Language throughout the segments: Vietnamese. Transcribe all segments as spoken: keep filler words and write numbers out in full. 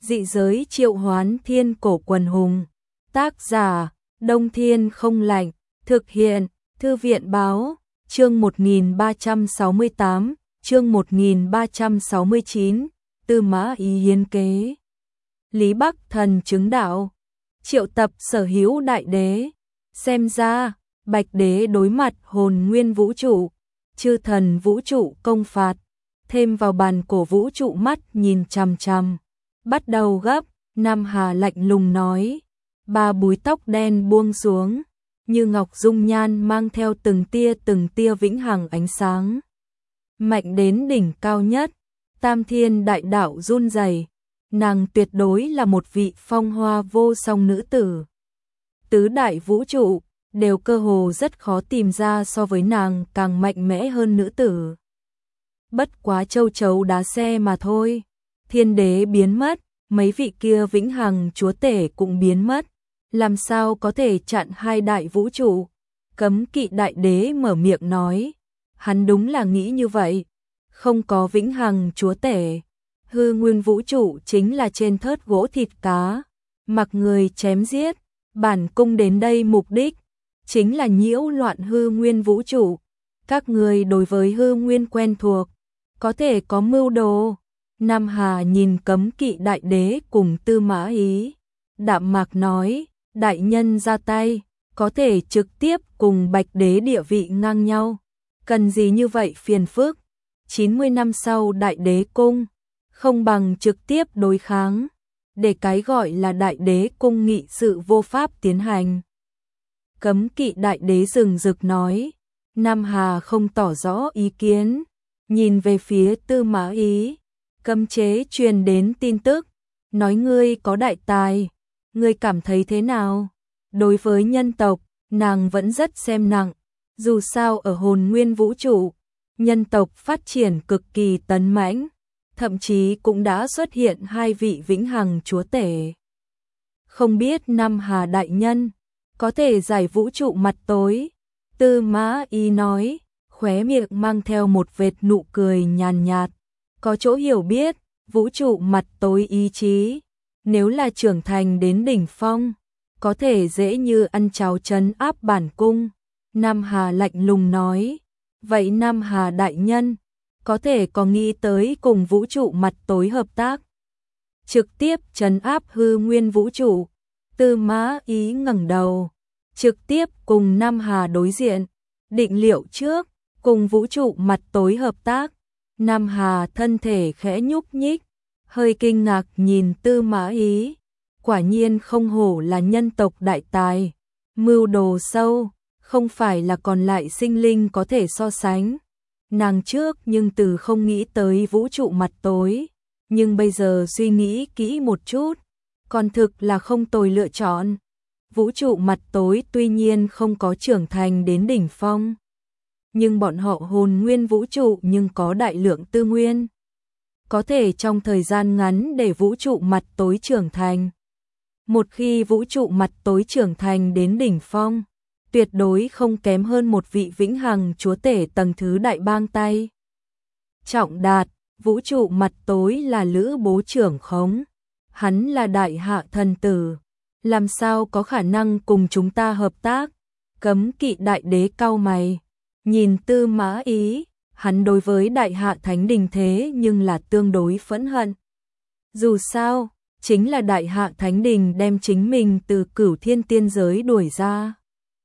Dị giới triệu hoán thiên cổ quần hùng. Tác giả, Đông Thiên không lạnh. Thực hiện, Thư viện báo, chương một nghìn ba trăm sáu mươi tám, chương một nghìn ba trăm sáu mươi chín, Tư Mã Ý hiến kế. Lý Bắc Thần chứng đạo, triệu tập sở hữu đại đế. Xem ra, Bạch Đế đối mặt hồn nguyên vũ trụ, chư thần vũ trụ công phạt, thêm vào bàn cổ vũ trụ mắt nhìn chằm chằm. Bắt đầu gấp, Nam Hà lạnh lùng nói, ba búi tóc đen buông xuống, như ngọc dung nhan mang theo từng tia từng tia vĩnh hằng ánh sáng. Mạnh đến đỉnh cao nhất, Tam Thiên đại đạo run rẩy, nàng tuyệt đối là một vị phong hoa vô song nữ tử. Tứ đại vũ trụ đều cơ hồ rất khó tìm ra so với nàng càng mạnh mẽ hơn nữ tử. Bất quá châu chấu đá xe mà thôi. Thiên đế biến mất, mấy vị kia vĩnh hằng chúa tể cũng biến mất, làm sao có thể chặn hai đại vũ trụ? Cấm Kỵ đại đế mở miệng nói, hắn đúng là nghĩ như vậy, không có vĩnh hằng chúa tể, hư nguyên vũ trụ chính là trên thớt gỗ thịt cá, mặc người chém giết, bản cung đến đây mục đích chính là nhiễu loạn hư nguyên vũ trụ. Các người đối với hư nguyên quen thuộc, có thể có mưu đồ. Nam Hà nhìn Cấm Kỵ đại đế cùng Tư Mã Ý, đạm mạc nói, đại nhân ra tay, có thể trực tiếp cùng Bạch Đế địa vị ngang nhau, cần gì như vậy phiền phức. chín mươi năm sau đại đế cung, không bằng trực tiếp đối kháng, để cái gọi là đại đế cung nghị sự vô pháp tiến hành. Cấm Kỵ đại đế rừng rực nói. Nam Hà không tỏ rõ ý kiến, nhìn về phía Tư Mã Ý. Cấm chế truyền đến tin tức, nói ngươi có đại tài, ngươi cảm thấy thế nào? Đối với nhân tộc, nàng vẫn rất xem nặng, dù sao ở hồn nguyên vũ trụ, nhân tộc phát triển cực kỳ tấn mãnh, thậm chí cũng đã xuất hiện hai vị vĩnh hằng chúa tể. Không biết Nam Hà đại nhân có thể giải vũ trụ mặt tối? Tư Mã Ý nói, khóe miệng mang theo một vệt nụ cười nhàn nhạt. Có chỗ hiểu biết, vũ trụ mặt tối ý chí, nếu là trưởng thành đến đỉnh phong, có thể dễ như ăn cháo trấn áp bản cung. Nam Hà lạnh lùng nói, vậy Nam Hà đại nhân, có thể có nghĩ tới cùng vũ trụ mặt tối hợp tác, trực tiếp trấn áp hư nguyên vũ trụ? Tư Mã Ý ngẩng đầu, trực tiếp cùng Nam Hà đối diện, định liệu trước, cùng vũ trụ mặt tối hợp tác. Nam Hà thân thể khẽ nhúc nhích, hơi kinh ngạc nhìn Tư Mã Ý, quả nhiên không hổ là nhân tộc đại tài, mưu đồ sâu, không phải là còn lại sinh linh có thể so sánh. Nàng trước nhưng từ không nghĩ tới vũ trụ mặt tối, nhưng bây giờ suy nghĩ kỹ một chút, còn thực là không tồi lựa chọn. Vũ trụ mặt tối tuy nhiên không có trưởng thành đến đỉnh phong, nhưng bọn họ hồn nguyên vũ trụ nhưng có đại lượng tư nguyên, có thể trong thời gian ngắn để vũ trụ mặt tối trưởng thành. Một khi vũ trụ mặt tối trưởng thành đến đỉnh phong, tuyệt đối không kém hơn một vị vĩnh hằng chúa tể tầng thứ đại bang tay. Trọng Đạt, vũ trụ mặt tối là Lữ Bố trưởng khống, hắn là đại hạ thần tử, làm sao có khả năng cùng chúng ta hợp tác? Cấm Kỵ đại đế cau mày, nhìn Tư Mã Ý, hắn đối với đại hạ thánh đình thế nhưng là tương đối phẫn hận. Dù sao, chính là đại hạ thánh đình đem chính mình từ cửu thiên tiên giới đuổi ra.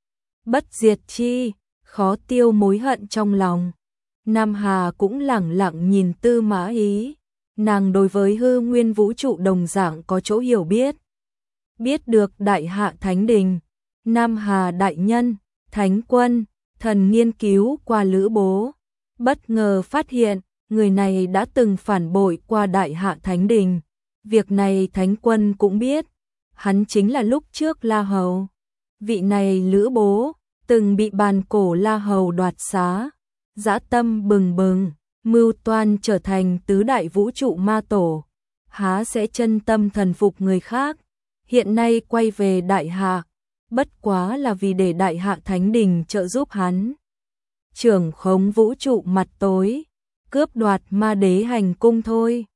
Bất diệt chi, khó tiêu mối hận trong lòng. Nam Hà cũng lẳng lặng nhìn Tư Mã Ý, nàng đối với hư nguyên vũ trụ đồng dạng có chỗ hiểu biết. Biết được đại hạ thánh đình, Nam Hà đại nhân, thánh quân, thần nghiên cứu qua Lữ Bố, bất ngờ phát hiện người này đã từng phản bội qua đại hạ thánh đình. Việc này thánh quân cũng biết, hắn chính là lúc trước La Hầu. Vị này Lữ Bố từng bị bàn cổ La Hầu đoạt xá, dã tâm bừng bừng, mưu toan trở thành tứ đại vũ trụ ma tổ, há sẽ chân tâm thần phục người khác. Hiện nay quay về đại hạ, bất quá là vì để đại hạ thánh đình trợ giúp hắn trưởng khống vũ trụ mặt tối, cướp đoạt ma đế hành cung thôi.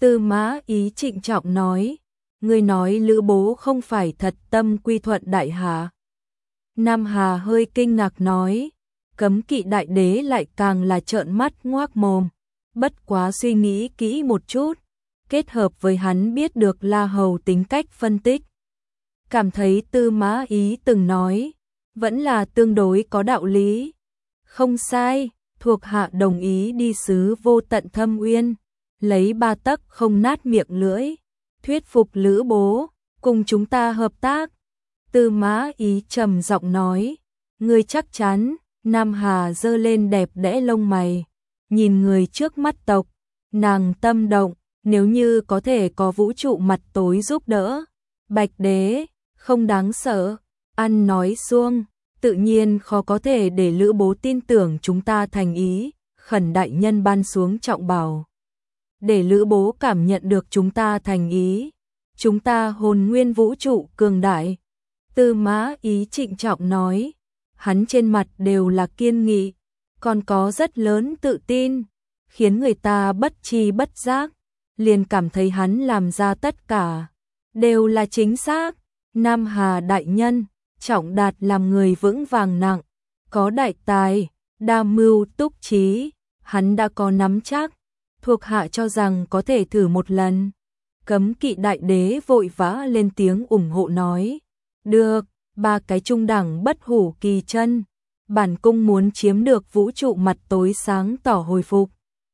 Tư Mã Ý trịnh trọng nói, ngươi nói Lữ bố không phải thật tâm quy thuận đại hạ. Nam Hà hơi kinh ngạc nói, Cấm Kỵ đại đế lại càng là trợn mắt ngoác mồm, bất quá suy nghĩ kỹ một chút, kết hợp với hắn biết được La Hầu tính cách phân tích. Cảm thấy Tư Mã Ý từng nói, vẫn là tương đối có đạo lý. Không sai, thuộc hạ đồng ý đi sứ Vô Tận Thâm Uyên, lấy ba tấc không nát miệng lưỡi, thuyết phục Lữ bố, cùng chúng ta hợp tác. Tư Mã Ý trầm giọng nói, ngươi chắc chắn? Nam Hà giơ lên đẹp đẽ lông mày, nhìn người trước mắt tộc, nàng tâm động, nếu như có thể có vũ trụ mặt tối giúp đỡ, Bạch Đế, không đáng sợ, ăn nói suông, tự nhiên khó có thể để Lữ bố tin tưởng chúng ta thành ý, khẩn đại nhân ban xuống trọng bảo. Để Lữ bố cảm nhận được chúng ta thành ý, chúng ta hồn nguyên vũ trụ cường đại. Tư Mã Ý trịnh trọng nói, hắn trên mặt đều là kiên nghị, còn có rất lớn tự tin, khiến người ta bất tri bất giác, liền cảm thấy hắn làm ra tất cả, đều là chính xác. Nam Hà đại nhân, Trọng Đạt làm người vững vàng nặng, có đại tài, đa mưu túc trí, hắn đã có nắm chắc, thuộc hạ cho rằng có thể thử một lần. Cấm Kỵ đại đế vội vã lên tiếng ủng hộ nói, được, ba cái trung đẳng bất hủ kỳ chân, bản cung muốn chiếm được vũ trụ mặt tối sáng tỏ hồi phục.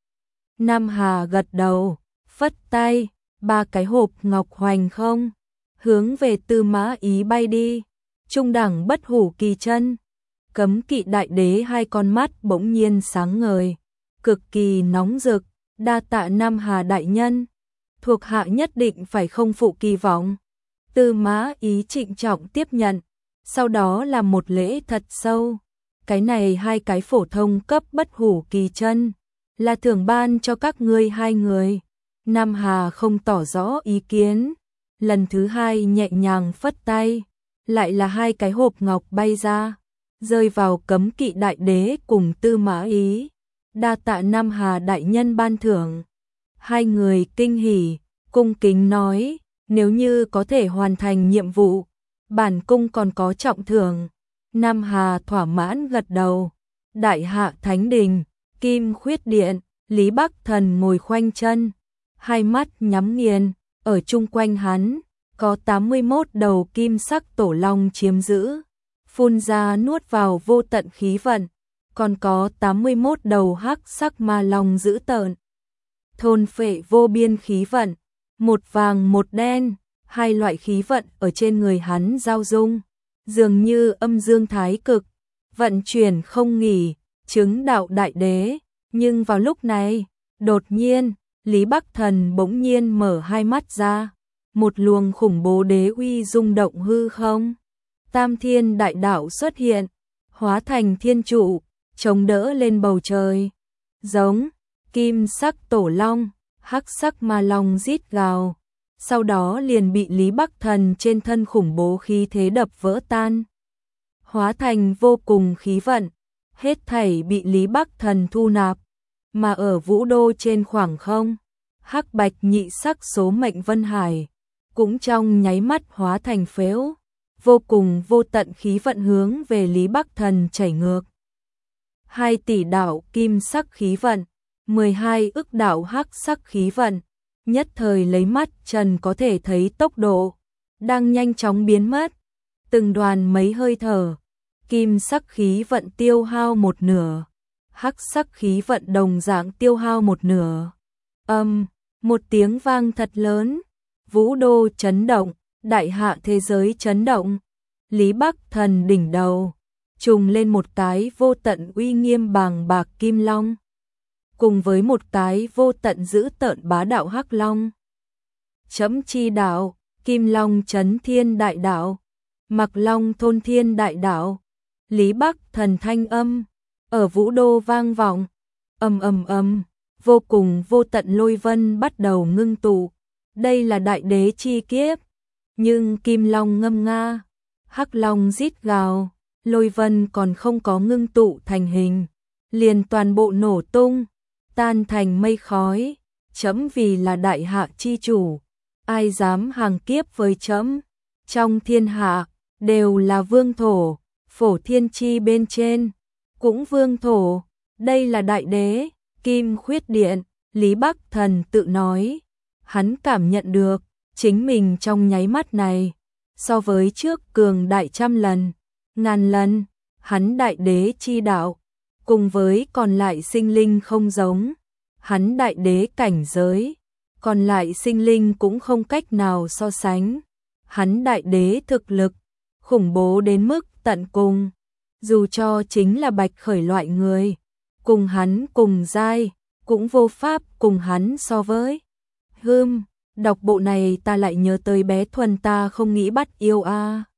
Nam Hà gật đầu, phất tay, ba cái hộp ngọc hoành không, hướng về Tư Mã Ý bay đi. Trung đẳng bất hủ kỳ chân, Cấm Kỵ đại đế hai con mắt bỗng nhiên sáng ngời, cực kỳ nóng rực, đa tạ Nam Hà đại nhân, thuộc hạ nhất định phải không phụ kỳ vọng. Tư Mã Ý trịnh trọng tiếp nhận, sau đó làm một lễ thật sâu. Cái này hai cái phổ thông cấp bất hủ kỳ chân, là thưởng ban cho các ngươi hai người. Nam Hà không tỏ rõ ý kiến, lần thứ hai nhẹ nhàng phất tay, lại là hai cái hộp ngọc bay ra, rơi vào Cấm Kỵ đại đế cùng Tư Mã Ý. Đa tạ Nam Hà đại nhân ban thưởng. Hai người kinh hỉ, cung kính nói, nếu như có thể hoàn thành nhiệm vụ, bản cung còn có trọng thưởng. Nam Hà thỏa mãn gật đầu. Đại Hạ Thánh Đình, Kim Khuyết Điện, Lý Bắc Thần ngồi khoanh chân, hai mắt nhắm nghiền, ở chung quanh hắn có tám mươi mốt đầu kim sắc tổ long chiếm giữ, phun ra nuốt vào vô tận khí vận, còn có tám mươi mốt đầu hắc sắc ma long dữ tợn, thôn phệ vô biên khí vận, một vàng một đen, hai loại khí vận ở trên người hắn giao dung, dường như âm dương thái cực, vận chuyển không nghỉ, chứng đạo đại đế. Nhưng vào lúc này, đột nhiên, Lý Bắc Thần bỗng nhiên mở hai mắt ra, một luồng khủng bố đế uy rung động hư không. Tam thiên đại đạo xuất hiện, hóa thành thiên trụ, chống đỡ lên bầu trời. Giống, kim sắc tổ long, hắc sắc ma long rít gào, sau đó liền bị Lý Bắc Thần trên thân khủng bố khí thế đập vỡ tan, hóa thành vô cùng khí vận, hết thảy bị Lý Bắc Thần thu nạp, mà ở vũ đô trên khoảng không, hắc bạch nhị sắc số mệnh vân hải, cũng trong nháy mắt hóa thành phếu, vô cùng vô tận khí vận hướng về Lý Bắc Thần chảy ngược. Hai tỷ đạo kim sắc khí vận, mười hai ức đạo hắc sắc khí vận, nhất thời lấy mắt trần có thể thấy tốc độ, đang nhanh chóng biến mất, từng đoàn mấy hơi thở, kim sắc khí vận tiêu hao một nửa, hắc sắc khí vận đồng dạng tiêu hao một nửa. Âm, một tiếng vang thật lớn, vũ đô chấn động, đại hạ thế giới chấn động, Lý Bắc Thần đỉnh đầu, trùng lên một cái vô tận uy nghiêm bàng bạc kim long, cùng với một cái vô tận dữ tợn bá đạo hắc long. Chấm chi đạo, kim long chấn thiên đại đạo, mặc long thôn thiên đại đạo, Lý Bắc Thần thanh âm, ở vũ đô vang vọng, ầm ầm ầm, vô cùng vô tận lôi vân bắt đầu ngưng tụ, đây là đại đế chi kiếp, nhưng kim long ngâm nga, hắc long rít gào, lôi vân còn không có ngưng tụ thành hình, liền toàn bộ nổ tung, tan thành mây khói, chấm vì là đại hạ chi chủ, ai dám hàng kiếp với chấm, trong thiên hạ, đều là vương thổ, phổ thiên chi bên trên, cũng vương thổ, đây là đại đế, Kim Khuyết Điện, Lý Bắc Thần tự nói, hắn cảm nhận được, chính mình trong nháy mắt này, so với trước cường đại trăm lần, ngàn lần, hắn đại đế chi đạo, cùng với còn lại sinh linh không giống, hắn đại đế cảnh giới, còn lại sinh linh cũng không cách nào so sánh, hắn đại đế thực lực, khủng bố đến mức tận cùng, dù cho chính là Bạch Khởi loại người, cùng hắn cùng giai, cũng vô pháp cùng hắn so với. Hưm, đọc bộ này ta lại nhớ tới bé Thuần ta không nghĩ bắt yêu a.